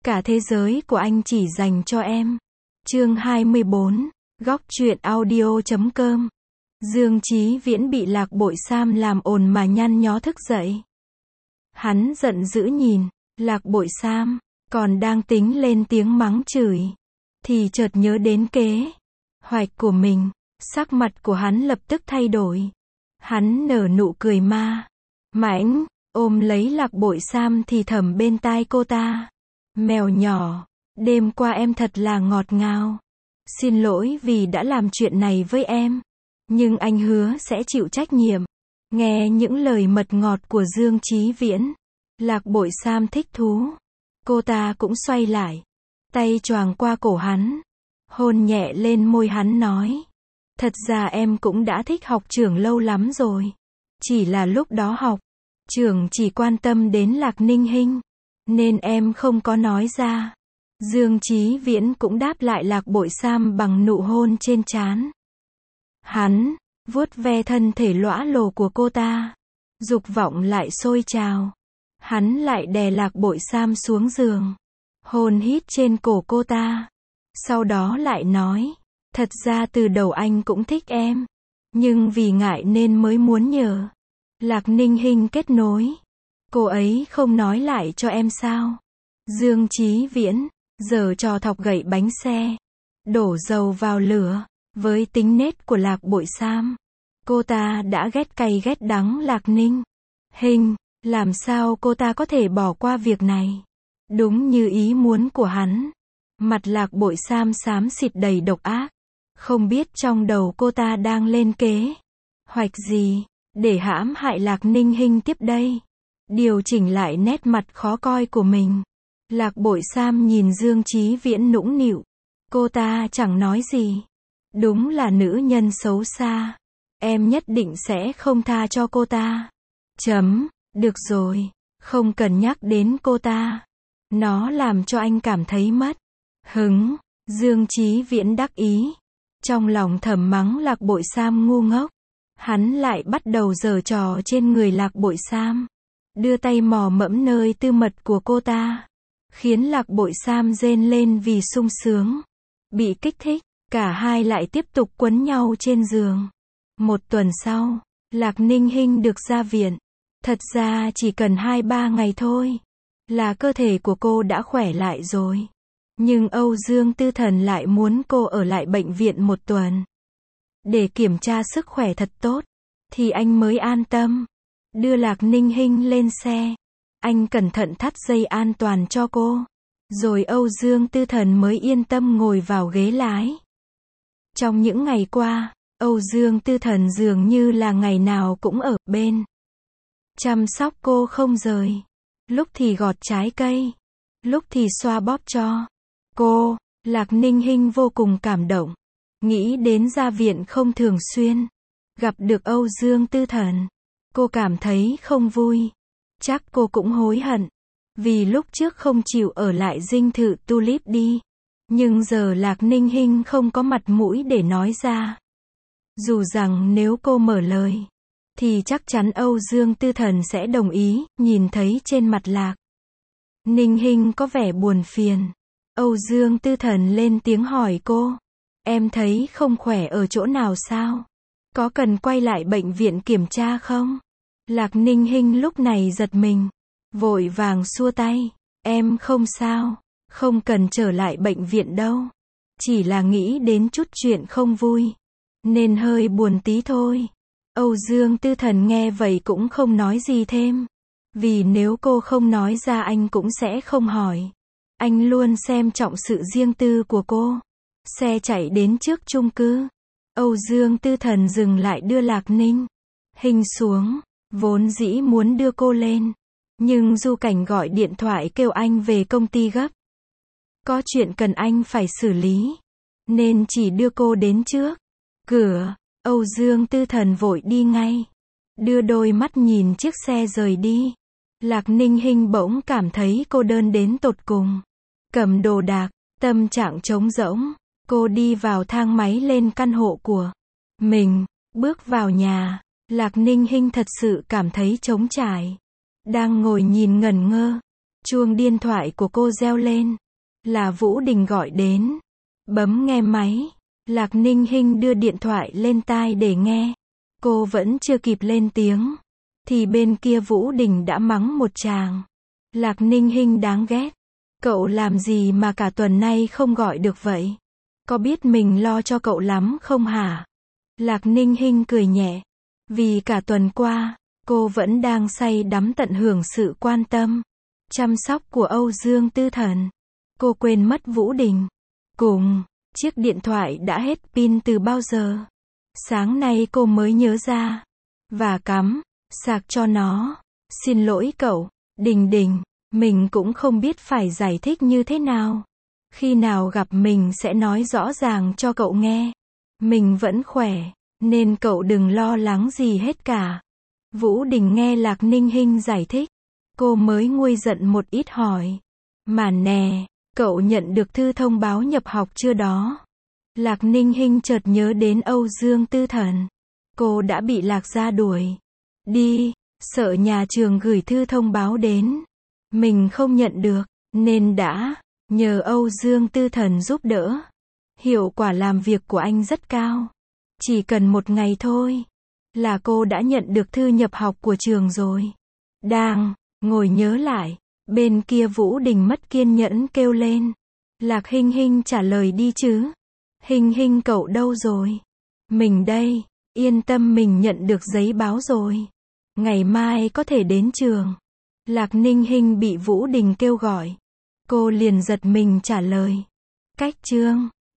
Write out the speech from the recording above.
Cả thế giới của anh chỉ dành cho em. Chương 24, Góc truyện audio.com. Dương Chí Viễn bị Lạc Bội Sam làm ồn mà nhăn nhó thức dậy. Hắn giận dữ nhìn Lạc Bội Sam, còn đang tính lên tiếng mắng chửi, thì chợt nhớ đến kế hoạch của mình. Sắc mặt của hắn lập tức thay đổi. Hắn nở nụ cười mãnh, ôm lấy Lạc Bội Sam thì thầm bên tai cô ta. Mèo nhỏ, đêm qua em thật là ngọt ngào. Xin lỗi vì đã làm chuyện này với em. Nhưng anh hứa sẽ chịu trách nhiệm. Nghe những lời mật ngọt của Dương Chí Viễn, Lạc Bội Sam thích thú. Cô ta cũng xoay lại, tay choàng qua cổ hắn, hôn nhẹ lên môi hắn nói. Thật ra em cũng đã thích học trưởng lâu lắm rồi. Chỉ là lúc đó học trưởng chỉ quan tâm đến Lạc Ninh Hinh, nên em không có nói ra. Dương Chí Viễn cũng đáp lại Lạc Bội Sam bằng nụ hôn trên trán. Hắn vuốt ve thân thể lõa lồ của cô ta, dục vọng lại sôi trào. Hắn lại đè Lạc Bội Sam xuống giường, hôn hít trên cổ cô ta. Sau đó lại nói, thật ra từ đầu anh cũng thích em, nhưng vì ngại nên mới muốn nhờ Lạc Ninh Hinh kết nối. Cô ấy không nói lại cho em sao? Dương Chí Viễn giở trò thọc gậy bánh xe, đổ dầu vào lửa. Với tính nết của Lạc Bội Sam, cô ta đã ghét cay ghét đắng Lạc Ninh Hinh. Làm sao cô ta có thể bỏ qua việc này? Đúng như ý muốn của hắn. Mặt Lạc Bội Sam xám xịt đầy độc ác. Không biết trong đầu cô ta đang lên kế hoạch gì để hãm hại Lạc Ninh Hinh tiếp đây. Điều chỉnh lại nét mặt khó coi của mình, Lạc Bội Sam nhìn Dương Chí Viễn nũng nịu. Cô ta chẳng nói gì. Đúng là nữ nhân xấu xa. Em nhất định sẽ không tha cho cô ta. Được rồi, không cần nhắc đến cô ta. Nó làm cho anh cảm thấy mất hứng. Dương Chí Viễn đắc ý, trong lòng thầm mắng Lạc Bội Sam ngu ngốc. Hắn lại bắt đầu giở trò trên người Lạc Bội Sam, đưa tay mò mẫm nơi tư mật của cô ta, khiến Lạc Bội Sam rên lên vì sung sướng. Bị kích thích, cả hai lại tiếp tục quấn nhau trên giường. Một tuần sau, Lạc Ninh Hinh được ra viện. Thật ra chỉ cần 2-3 ngày thôi là cơ thể của cô đã khỏe lại rồi. Nhưng Âu Dương Tư Thần lại muốn cô ở lại bệnh viện 1 tuần để kiểm tra sức khỏe thật tốt, thì anh mới an tâm đưa Lạc Ninh Hinh lên xe. Anh cẩn thận thắt dây an toàn cho cô, rồi Âu Dương Tư Thần mới yên tâm ngồi vào ghế lái. Trong những ngày qua, Âu Dương Tư Thần dường như là ngày nào cũng ở bên, chăm sóc cô không rời. Lúc thì gọt trái cây, lúc thì xoa bóp cho cô. Lạc Ninh Hinh vô cùng cảm động, nghĩ đến ra viện không thường xuyên gặp được Âu Dương Tư Thần, cô cảm thấy không vui. Chắc cô cũng hối hận vì lúc trước không chịu ở lại dinh thự Tulip đi. Nhưng giờ Lạc Ninh Hinh không có mặt mũi để nói ra. Dù rằng nếu cô mở lời, thì chắc chắn Âu Dương Tư Thần sẽ đồng ý. Nhìn thấy trên mặt Lạc Ninh Hinh có vẻ buồn phiền, Âu Dương Tư Thần lên tiếng hỏi cô. Em thấy không khỏe ở chỗ nào sao? Có cần quay lại bệnh viện kiểm tra không? Lạc Ninh Hinh lúc này giật mình, vội vàng xua tay. Em không sao, không cần trở lại bệnh viện đâu. Chỉ là nghĩ đến chút chuyện không vui, nên hơi buồn tí thôi. Âu Dương Tư Thần nghe vậy cũng không nói gì thêm. Vì nếu cô không nói ra anh cũng sẽ không hỏi. Anh luôn xem trọng sự riêng tư của cô. Xe chạy đến trước chung cư. Âu Dương Tư Thần dừng lại đưa Lạc Ninh Hinh xuống. Vốn dĩ muốn đưa cô lên, nhưng Du Cảnh gọi điện thoại kêu anh về công ty gấp. Có chuyện cần anh phải xử lý, nên chỉ đưa cô đến trước cửa. Âu Dương Tư Thần vội đi ngay, đưa đôi mắt nhìn chiếc xe rời đi. Lạc Ninh Hinh bỗng cảm thấy cô đơn đến tột cùng. Cầm đồ đạc, tâm trạng trống rỗng, cô đi vào thang máy lên căn hộ của mình. Bước vào nhà, Lạc Ninh Hinh thật sự cảm thấy trống trải. Đang ngồi nhìn ngẩn ngơ Chuông điện thoại của cô reo lên. Là Vũ Đình gọi đến. Bấm nghe máy. Lạc Ninh Hinh đưa điện thoại lên tai để nghe. Cô vẫn chưa kịp lên tiếng. Thì bên kia Vũ Đình đã mắng một tràng. Lạc Ninh Hinh đáng ghét. Cậu làm gì mà cả tuần nay không gọi được vậy? Có biết mình lo cho cậu lắm không hả? Lạc Ninh Hinh cười nhẹ. Vì cả tuần qua, cô vẫn đang say đắm tận hưởng sự quan tâm, chăm sóc của Âu Dương Tư Thần. Cô quên mất Vũ Đình. Cùng, chiếc điện thoại đã hết pin từ bao giờ. Sáng nay cô mới nhớ ra. Và cắm sạc cho nó. Xin lỗi cậu, Đình Đình, mình cũng không biết phải giải thích như thế nào. Khi nào gặp mình sẽ nói rõ ràng cho cậu nghe. Mình vẫn khỏe, nên cậu đừng lo lắng gì hết cả. Vũ Đình nghe Lạc Ninh Hinh giải thích. Cô mới nguôi giận một ít hỏi. Mà nè, cậu nhận được thư thông báo nhập học chưa đó? Lạc Ninh Hinh chợt nhớ đến Âu Dương Tư Thần. Cô đã bị Lạc gia đuổi đi, sợ nhà trường gửi thư thông báo đến. Mình không nhận được, nên đã nhờ Âu Dương Tư Thần giúp đỡ. Hiệu quả làm việc của anh rất cao. Chỉ cần một ngày thôi, là cô đã nhận được thư nhập học của trường rồi. Đang ngồi nhớ lại, bên kia Vũ Đình mất kiên nhẫn kêu lên. Lạc Hinh Hinh trả lời đi chứ. Hinh Hinh cậu đâu rồi? Mình đây, yên tâm mình nhận được giấy báo rồi. Ngày mai có thể đến trường. Lạc Ninh Hinh bị Vũ Đình kêu gọi. Cô liền giật mình trả lời. Cách chương